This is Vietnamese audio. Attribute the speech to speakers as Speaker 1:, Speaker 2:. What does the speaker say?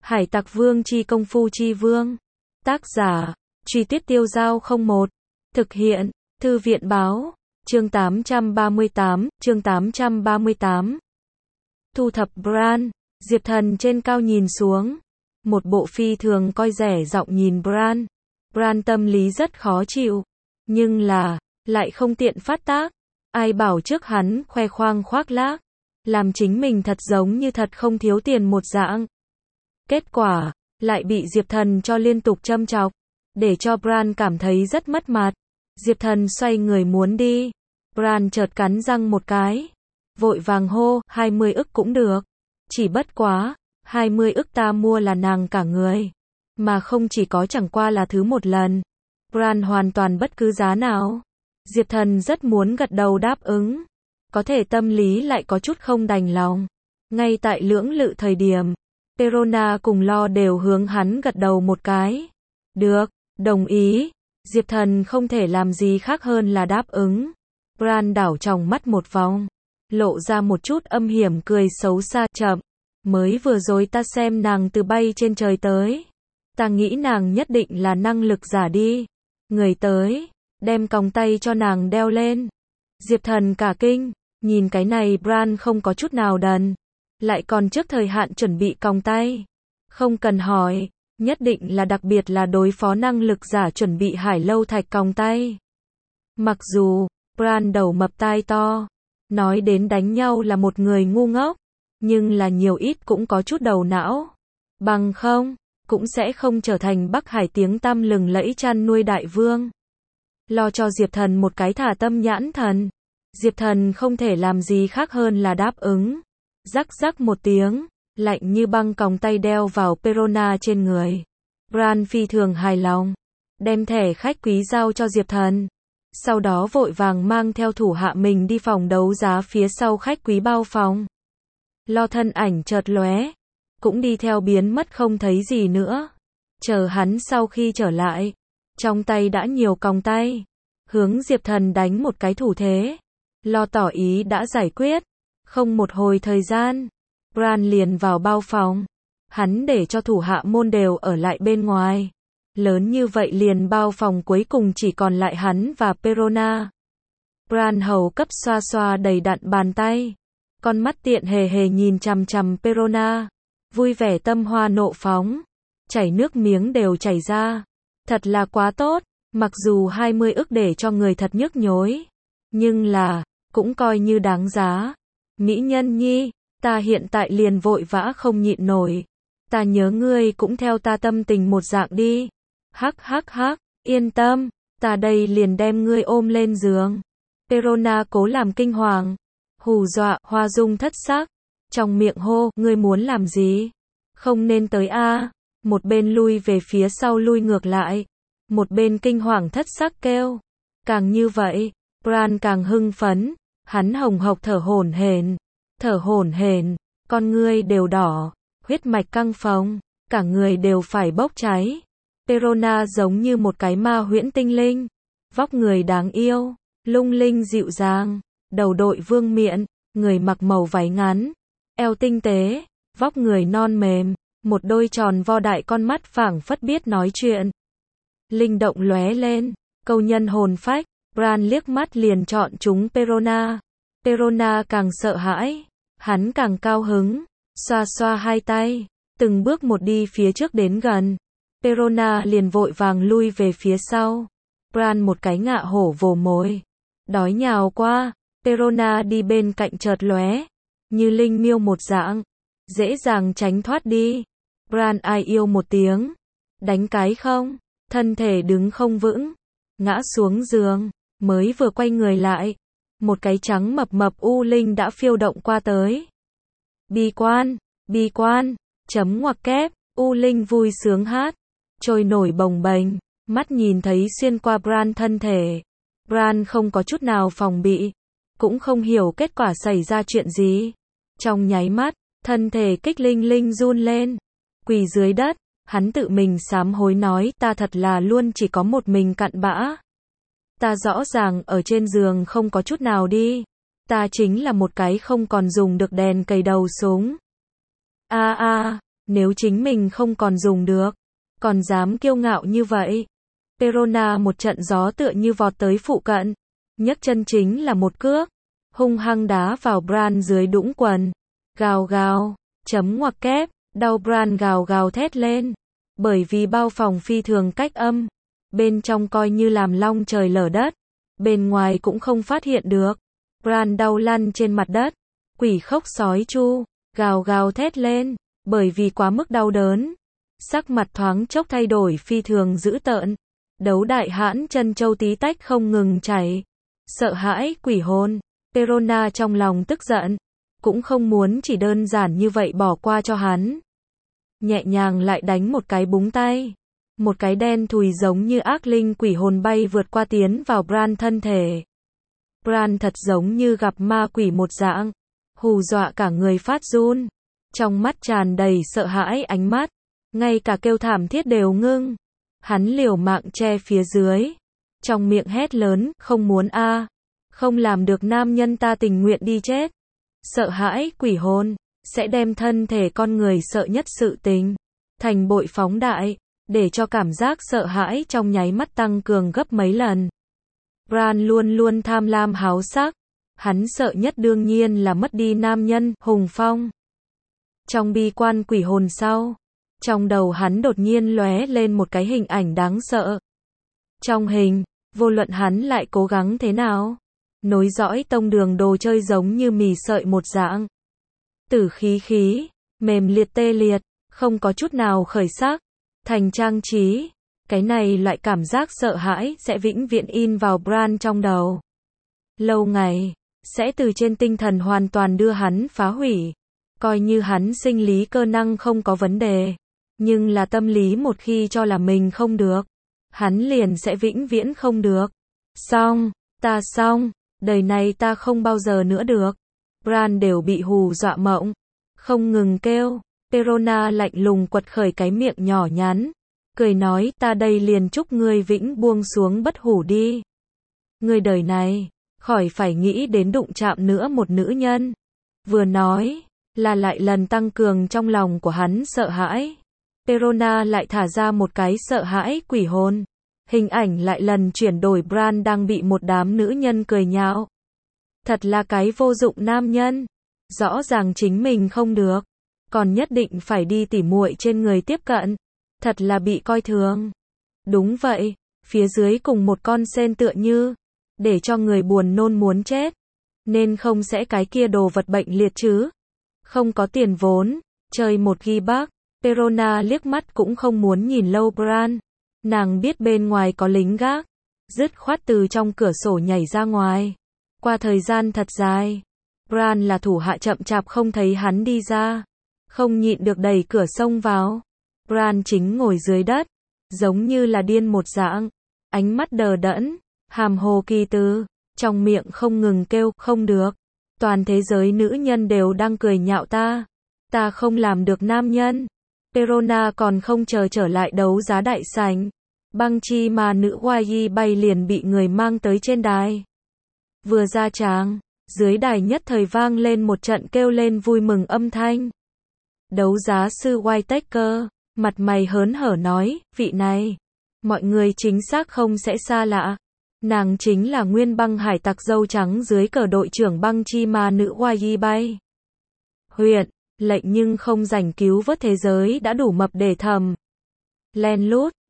Speaker 1: Hải Tặc Vương chi công phu chi vương. Tác giả, Truy Tuyết Tiêu Dao 01. Thực hiện, Thư viện báo, chương 838. Thu thập Bran, Diệp Thần trên cao nhìn xuống. Một bộ phi thường coi rẻ giọng nhìn Bran. Bran tâm lý rất khó chịu. Nhưng là, lại không tiện phát tác. Ai bảo trước hắn khoe khoang khoác lác. Làm chính mình thật giống như thật không thiếu tiền một dạng. Kết quả, lại bị Diệp Thần cho liên tục châm chọc. Để cho Bran cảm thấy rất mất mặt. Diệp Thần xoay người muốn đi. Bran chợt cắn răng một cái. Vội vàng hô, 20 ức cũng được. Chỉ bất quá, 20 ức ta mua là nàng cả người. Mà không chỉ có chẳng qua là thứ một lần. Bran hoàn toàn bất cứ giá nào. Diệp Thần rất muốn gật đầu đáp ứng. Có thể tâm lý lại có chút không đành lòng. Ngay tại lưỡng lự thời điểm, Perona cùng Lo đều hướng hắn gật đầu một cái. Được, đồng ý. Diệp Thần không thể làm gì khác hơn là đáp ứng. Bran đảo tròng mắt một vòng, lộ ra một chút âm hiểm cười xấu xa. Chậm, mới vừa rồi ta xem nàng từ bay trên trời tới. Ta nghĩ nàng nhất định là năng lực giả đi. Người tới, đem còng tay cho nàng đeo lên. Diệp Thần cả kinh, nhìn cái này Bran không có chút nào đần. Lại còn trước thời hạn chuẩn bị còng tay. Không cần hỏi, nhất định là đặc biệt là đối phó năng lực giả chuẩn bị hải lâu thạch còng tay. Mặc dù, Bran đầu mập tai to, nói đến đánh nhau là một người ngu ngốc, nhưng là nhiều ít cũng có chút đầu não. Bằng không, cũng sẽ không trở thành Bắc Hải tiếng tăm lừng lẫy chăn nuôi đại vương. Lo cho Diệp Thần một cái thả tâm nhãn thần. Diệp Thần không thể làm gì khác hơn là đáp ứng. Rắc rắc một tiếng, lạnh như băng còng tay đeo vào Perona trên người. Bran phi thường hài lòng, đem thẻ khách quý giao cho Diệp Thần. Sau đó vội vàng mang theo thủ hạ mình đi phòng đấu giá phía sau khách quý bao phòng. Lo thân ảnh chợt lóe, cũng đi theo biến mất không thấy gì nữa. Chờ hắn sau khi trở lại, trong tay đã nhiều còng tay, hướng Diệp Thần đánh một cái thủ thế. Lo tỏ ý đã giải quyết. Không một hồi thời gian, Bran liền vào bao phòng. Hắn để cho thủ hạ môn đều ở lại bên ngoài. Lớn như vậy liền bao phòng cuối cùng chỉ còn lại hắn và Perona. Bran hầu cấp xoa xoa đầy đặn bàn tay. Con mắt tiện hề hề nhìn chằm chằm Perona. Vui vẻ tâm hoa nộ phóng. Chảy nước miếng đều chảy ra. Thật là quá tốt. Mặc dù 20 ức để cho người thật nhức nhối. Nhưng là, cũng coi như đáng giá. Mỹ nhân nhi, ta hiện tại liền vội vã không nhịn nổi. Ta nhớ ngươi cũng theo ta tâm tình một dạng đi. Hắc, yên tâm, ta đây liền đem ngươi ôm lên giường. Perona cố làm kinh hoàng, hù dọa, Hoa Dung thất sắc. Trong miệng hô, ngươi muốn làm gì? Không nên tới a. Một bên lui về phía sau lui ngược lại. Một bên kinh hoàng thất sắc kêu. Càng như vậy, Bran càng hưng phấn. Hắn hồng hộc thở hổn hển, con ngươi đều đỏ, huyết mạch căng phồng, cả người đều phải bốc cháy. Perona giống như một cái ma huyễn tinh linh, vóc người đáng yêu, lung linh dịu dàng, đầu đội vương miện, người mặc màu váy ngắn, eo tinh tế, vóc người non mềm, một đôi tròn vo đại con mắt phảng phất biết nói chuyện. Linh động lóe lên, câu nhân hồn phách. Bran liếc mắt liền chọn chúng Perona. Perona càng sợ hãi, hắn càng cao hứng, xoa xoa hai tay, từng bước một đi phía trước đến gần. Perona liền vội vàng lui về phía sau. Bran một cái ngạ hổ vồ mồi, đói nhào qua. Perona đi bên cạnh chợt lóe, như linh miêu một dạng, dễ dàng tránh thoát đi. Bran ai yêu một tiếng, đánh cái không, thân thể đứng không vững, ngã xuống giường. Mới vừa quay người lại, một cái trắng mập mập u linh đã phiêu động qua tới. Bi quan, chấm ngoặc kép, u linh vui sướng hát, trôi nổi bồng bềnh, mắt nhìn thấy xuyên qua Bran thân thể. Bran không có chút nào phòng bị, cũng không hiểu kết quả xảy ra chuyện gì. Trong nháy mắt, thân thể kích linh linh run lên, quỳ dưới đất, hắn tự mình sám hối nói, ta thật là luôn chỉ có một mình cặn bã. Ta rõ ràng ở trên giường không có chút nào đi. Ta chính là một cái không còn dùng được đèn cầy đầu súng. Nếu chính mình không còn dùng được, còn dám kiêu ngạo như vậy. Perona một trận gió tựa như vọt tới phụ cận, nhấc chân chính là một cước, hung hăng đá vào Bran dưới đũng quần. Gào gào, chấm ngoặc kép, đau Bran gào gào thét lên. Bởi vì bao phòng phi thường cách âm, bên trong coi như làm long trời lở đất, bên ngoài cũng không phát hiện được. Bran đau lăn trên mặt đất, quỷ khóc sói chu, gào gào thét lên, bởi vì quá mức đau đớn. Sắc mặt thoáng chốc thay đổi phi thường dữ tợn. Đấu đại hãn chân châu tí tách không ngừng chảy. Sợ hãi quỷ hồn, Perona trong lòng tức giận, cũng không muốn chỉ đơn giản như vậy bỏ qua cho hắn. Nhẹ nhàng lại đánh một cái búng tay. Một cái đen thùi giống như ác linh quỷ hồn bay vượt qua tiến vào Bran thân thể. Bran thật giống như gặp ma quỷ một dạng, hù dọa cả người phát run. Trong mắt tràn đầy sợ hãi ánh mắt, ngay cả kêu thảm thiết đều ngưng. Hắn liều mạng che phía dưới, trong miệng hét lớn, không muốn a, không làm được nam nhân ta tình nguyện đi chết. Sợ hãi quỷ hồn, sẽ đem thân thể con người sợ nhất sự tình, thành bội phóng đại, để cho cảm giác sợ hãi trong nháy mắt tăng cường gấp mấy lần. Bran luôn luôn tham lam háo sắc, hắn sợ nhất đương nhiên là mất đi nam nhân, hùng phong. Trong bi quan quỷ hồn sau, trong đầu hắn đột nhiên lóe lên một cái hình ảnh đáng sợ. Trong hình, vô luận hắn lại cố gắng thế nào, nối dõi tông đường đồ chơi giống như mì sợi một dạng. Tử khí, mềm liệt tê liệt, không có chút nào khởi sắc, thành trang trí. Cái này loại cảm giác sợ hãi sẽ vĩnh viễn in vào Bran trong đầu. Lâu ngày, sẽ từ trên tinh thần hoàn toàn đưa hắn phá hủy. Coi như hắn sinh lý cơ năng không có vấn đề, nhưng là tâm lý một khi cho là mình không được, hắn liền sẽ vĩnh viễn không được. Xong, đời này ta không bao giờ nữa được. Bran đều bị hù dọa mộng, không ngừng kêu. Perona lạnh lùng quật khởi cái miệng nhỏ nhắn, cười nói, ta đây liền chúc ngươi vĩnh buông xuống bất hủ đi. Ngươi đời này, khỏi phải nghĩ đến đụng chạm nữa một nữ nhân. Vừa nói, là lại lần tăng cường trong lòng của hắn sợ hãi. Perona lại thả ra một cái sợ hãi quỷ hồn. Hình ảnh lại lần chuyển đổi Bran đang bị một đám nữ nhân cười nhạo. Thật là cái vô dụng nam nhân. Rõ ràng chính mình không được, còn nhất định phải đi tỉ muội trên người tiếp cận. Thật là bị coi thường. Đúng vậy, phía dưới cùng một con sên tựa như, để cho người buồn nôn muốn chết. Nên không sẽ cái kia đồ vật bệnh liệt chứ. Không có tiền vốn, chơi một ghi bác. Perona liếc mắt cũng không muốn nhìn lâu Bran. Nàng biết bên ngoài có lính gác, dứt khoát từ trong cửa sổ nhảy ra ngoài. Qua thời gian thật dài, Bran là thủ hạ chậm chạp không thấy hắn đi ra, không nhịn được đẩy cửa xông vào. Bran chính ngồi dưới đất, giống như là điên một dạng, ánh mắt đờ đẫn, hàm hồ kỳ tư, trong miệng không ngừng kêu, không được. Toàn thế giới nữ nhân đều đang cười nhạo ta không làm được nam nhân. Perona còn không chờ trở lại đấu giá đại sảnh, băng chi mà nữ Yi bay liền bị người mang tới trên đài. Vừa ra tràng, dưới đài nhất thời vang lên một trận kêu lên vui mừng âm thanh. Đấu giá sư Whittaker, mặt mày hớn hở nói, vị này, mọi người chính xác không sẽ xa lạ. Nàng chính là nguyên băng hải tặc dâu trắng dưới cờ đội trưởng băng chi mà nữ Yi bay. Huyện, lệnh nhưng không rảnh cứu vớt thế giới đã đủ mập để thầm. Len lút,